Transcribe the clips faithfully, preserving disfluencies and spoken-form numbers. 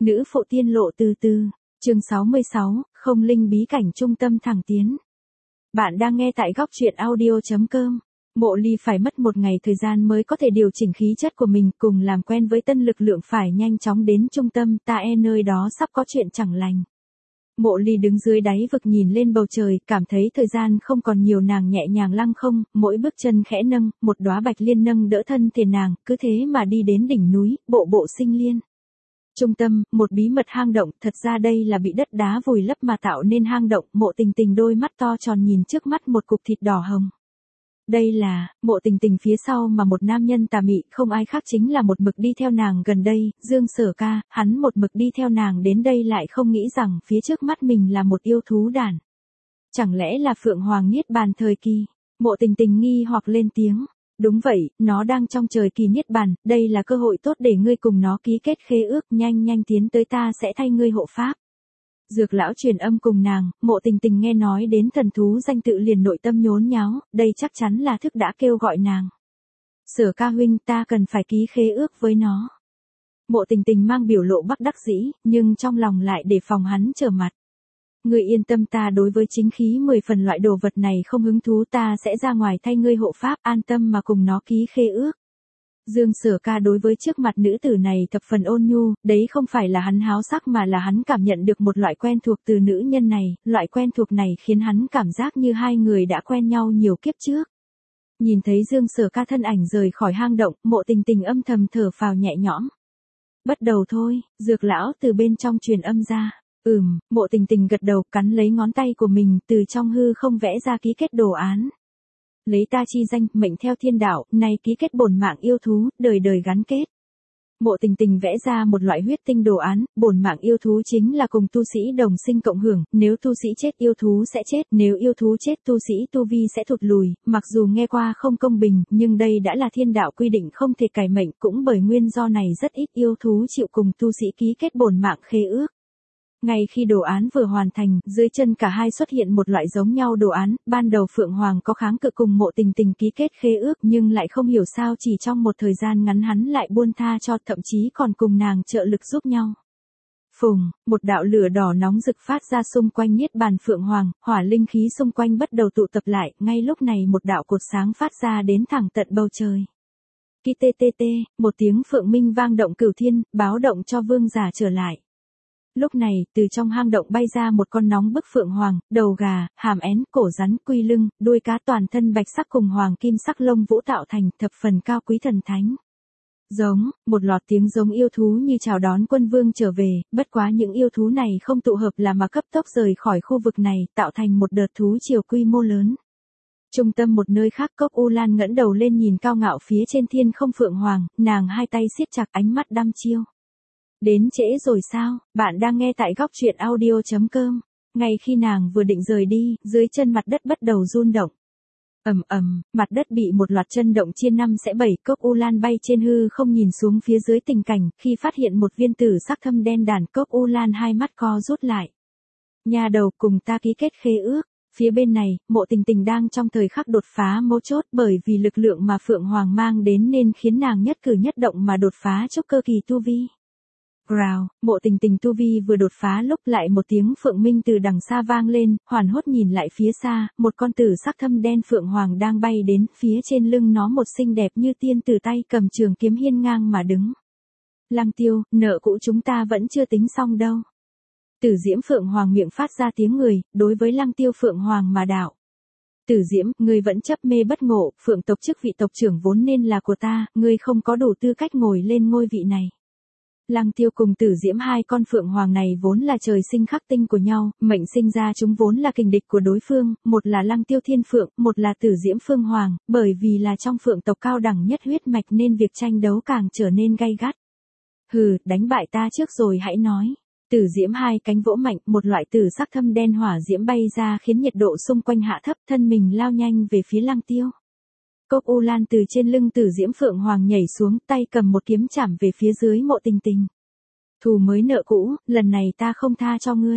Nữ phụ tiên lộ từ từ, chương sáu mươi sáu, không linh bí cảnh trung tâm thẳng tiến. Bạn đang nghe tại góc truyện audio chấm com. Mộ Ly phải mất một ngày thời gian mới có thể điều chỉnh khí chất của mình, cùng làm quen với tân lực lượng phải nhanh chóng đến trung tâm, ta e nơi đó sắp có chuyện chẳng lành. Mộ Ly đứng dưới đáy vực nhìn lên bầu trời, cảm thấy thời gian không còn nhiều, nàng nhẹ nhàng lăng không, mỗi bước chân khẽ nâng, một đóa bạch liên nâng đỡ thân thể nàng, cứ thế mà đi đến đỉnh núi, bộ bộ sinh liên. Trung tâm, một bí mật hang động, thật ra đây là bị đất đá vùi lấp mà tạo nên hang động, Mộ Tình Tình đôi mắt to tròn nhìn trước mắt một cục thịt đỏ hồng. Đây là, Mộ Tình Tình phía sau mà một nam nhân tà mị, không ai khác chính là một mực đi theo nàng gần đây, Dương Sở Ca, hắn một mực đi theo nàng đến đây lại không nghĩ rằng phía trước mắt mình là một yêu thú đàn. Chẳng lẽ là Phượng Hoàng Niết Bàn thời kỳ? Mộ Tình Tình nghi hoặc lên tiếng. Đúng vậy, nó đang trong trời kỳ niết bàn, đây là cơ hội tốt để ngươi cùng nó ký kết khế ước, nhanh nhanh tiến tới, ta sẽ thay ngươi hộ pháp. Dược lão truyền âm cùng nàng, Mộ Tình Tình nghe nói đến thần thú danh tự liền nội tâm nhốn nháo, đây chắc chắn là thức đã kêu gọi nàng. Sở Ca huynh, ta cần phải ký khế ước với nó. Mộ Tình Tình mang biểu lộ bất đắc dĩ, nhưng trong lòng lại đề phòng hắn trở mặt. Ngươi yên tâm, ta đối với chính khí mười phần loại đồ vật này không hứng thú, ta sẽ ra ngoài thay ngươi hộ pháp, an tâm mà cùng nó ký khế ước. Dương Sở Ca đối với trước mặt nữ tử này thập phần ôn nhu, đấy không phải là hắn háo sắc mà là hắn cảm nhận được một loại quen thuộc từ nữ nhân này, loại quen thuộc này khiến hắn cảm giác như hai người đã quen nhau nhiều kiếp trước. Nhìn thấy Dương Sở Ca thân ảnh rời khỏi hang động, Mộ Tình Tình âm thầm thở phào nhẹ nhõm. Bắt đầu thôi, Dược lão từ bên trong truyền âm ra. Ừm, Mộ Tình Tình gật đầu, cắn lấy ngón tay của mình, từ trong hư không vẽ ra ký kết đồ án. Lấy ta chi danh, mệnh theo thiên đạo, này ký kết bổn mạng yêu thú, đời đời gắn kết. Mộ Tình Tình vẽ ra một loại huyết tinh đồ án, bổn mạng yêu thú chính là cùng tu sĩ đồng sinh cộng hưởng, nếu tu sĩ chết yêu thú sẽ chết, nếu yêu thú chết tu sĩ tu vi sẽ thụt lùi, mặc dù nghe qua không công bình, nhưng đây đã là thiên đạo quy định không thể cải mệnh, cũng bởi nguyên do này rất ít yêu thú chịu cùng tu sĩ ký kết bổn mạng khế ước. Ngay khi đồ án vừa hoàn thành, dưới chân cả hai xuất hiện một loại giống nhau đồ án, ban đầu Phượng Hoàng có kháng cự cùng Mộ Tình Tình ký kết khế ước nhưng lại không hiểu sao chỉ trong một thời gian ngắn hắn lại buông tha cho, thậm chí còn cùng nàng trợ lực giúp nhau. Phùng, một đạo lửa đỏ nóng rực phát ra xung quanh niết bàn Phượng Hoàng, hỏa linh khí xung quanh bắt đầu tụ tập lại, ngay lúc này một đạo cột sáng phát ra đến thẳng tận bầu trời. Ki tê tê tê, một tiếng phượng minh vang động cửu thiên, báo động cho vương giả trở lại. Lúc này, từ trong hang động bay ra một con nóng bức phượng hoàng, đầu gà, hàm én, cổ rắn, quy lưng, đuôi cá, toàn thân bạch sắc cùng hoàng kim sắc lông vũ tạo thành, thập phần cao quý thần thánh. Giống, một loạt tiếng giống yêu thú như chào đón quân vương trở về, bất quá những yêu thú này không tụ hợp là mà cấp tốc rời khỏi khu vực này, tạo thành một đợt thú triều quy mô lớn. Trung tâm một nơi khác, Cốc U Lan ngẩng đầu lên nhìn cao ngạo phía trên thiên không phượng hoàng, nàng hai tay siết chặt, ánh mắt đăm chiêu. Đến trễ rồi sao? Bạn đang nghe tại góc truyện audio chấm com. Ngay khi nàng vừa định rời đi, dưới chân mặt đất bắt đầu run động. Ầm ầm, mặt đất bị một loạt chân động chia năm xẻ bảy, Cốc U Lan bay trên hư không nhìn xuống phía dưới tình cảnh, khi phát hiện một viên tử sắc thâm đen đàn, Cốc U Lan hai mắt co rút lại. Nhà đầu, cùng ta ký kết khế ước. Phía bên này, Mộ Tình Tình đang trong thời khắc đột phá mấu chốt, bởi vì lực lượng mà Phượng Hoàng mang đến nên khiến nàng nhất cử nhất động mà đột phá trúc cơ kỳ tu vi. Rào, Mộ Tình Tình tu vi vừa đột phá lúc lại một tiếng phượng minh từ đằng xa vang lên, hoàn hốt nhìn lại phía xa, một con tử sắc thâm đen phượng hoàng đang bay đến, phía trên lưng nó một xinh đẹp như tiên tử tay cầm trường kiếm hiên ngang mà đứng. Lăng Tiêu, nợ cũ chúng ta vẫn chưa tính xong đâu. Tử Diễm Phượng Hoàng miệng phát ra tiếng người, đối với Lăng Tiêu Phượng Hoàng mà đạo. Tử Diễm, ngươi vẫn chấp mê bất ngộ, Phượng tộc chức vị tộc trưởng vốn nên là của ta, ngươi không có đủ tư cách ngồi lên ngôi vị này. Lăng Tiêu cùng Tử Diễm hai con Phượng Hoàng này vốn là trời sinh khắc tinh của nhau, mệnh sinh ra chúng vốn là kình địch của đối phương, một là Lăng Tiêu Thiên Phượng, một là Tử Diễm Phương Hoàng, bởi vì là trong Phượng tộc cao đẳng nhất huyết mạch nên việc tranh đấu càng trở nên gay gắt. Hừ, đánh bại ta trước rồi hãy nói. Tử Diễm hai cánh vỗ mạnh, một loại tử sắc thâm đen hỏa diễm bay ra khiến nhiệt độ xung quanh hạ thấp, thân mình lao nhanh về phía Lăng Tiêu. Cốc U Lan từ trên lưng Tử Diễm Phượng Hoàng nhảy xuống, tay cầm một kiếm chảm về phía dưới Mộ Tình Tình. Thù mới nợ cũ, lần này ta không tha cho ngươi.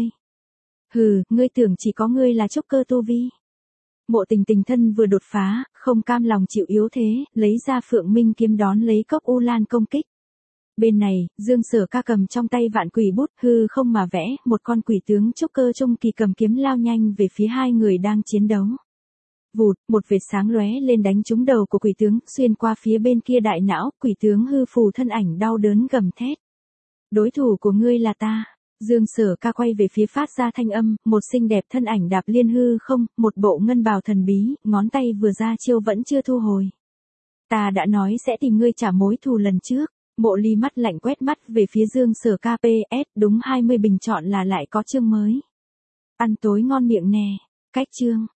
Hừ, ngươi tưởng chỉ có ngươi là trúc cơ tu vi. Mộ Tình Tình thân vừa đột phá, không cam lòng chịu yếu thế, lấy ra Phượng Minh kiếm đón lấy Cốc U Lan công kích. Bên này, Dương Sở Ca cầm trong tay vạn quỷ bút, hư không mà vẽ, một con quỷ tướng trúc cơ trung kỳ cầm kiếm lao nhanh về phía hai người đang chiến đấu. Vụt, một vệt sáng lóe lên đánh trúng đầu của quỷ tướng, xuyên qua phía bên kia đại não, quỷ tướng hư phù thân ảnh đau đớn gầm thét. Đối thủ của ngươi là ta. Dương Sở Ca quay về phía phát ra thanh âm, một xinh đẹp thân ảnh đạp liên hư không, một bộ ngân bào thần bí, ngón tay vừa ra chiêu vẫn chưa thu hồi. Ta đã nói sẽ tìm ngươi trả mối thù lần trước. Mộ Ly mắt lạnh quét mắt về phía Dương Sở Ca pê ét, đúng hai mươi bình chọn là lại có chương mới. Ăn tối ngon miệng nè. Cách chương.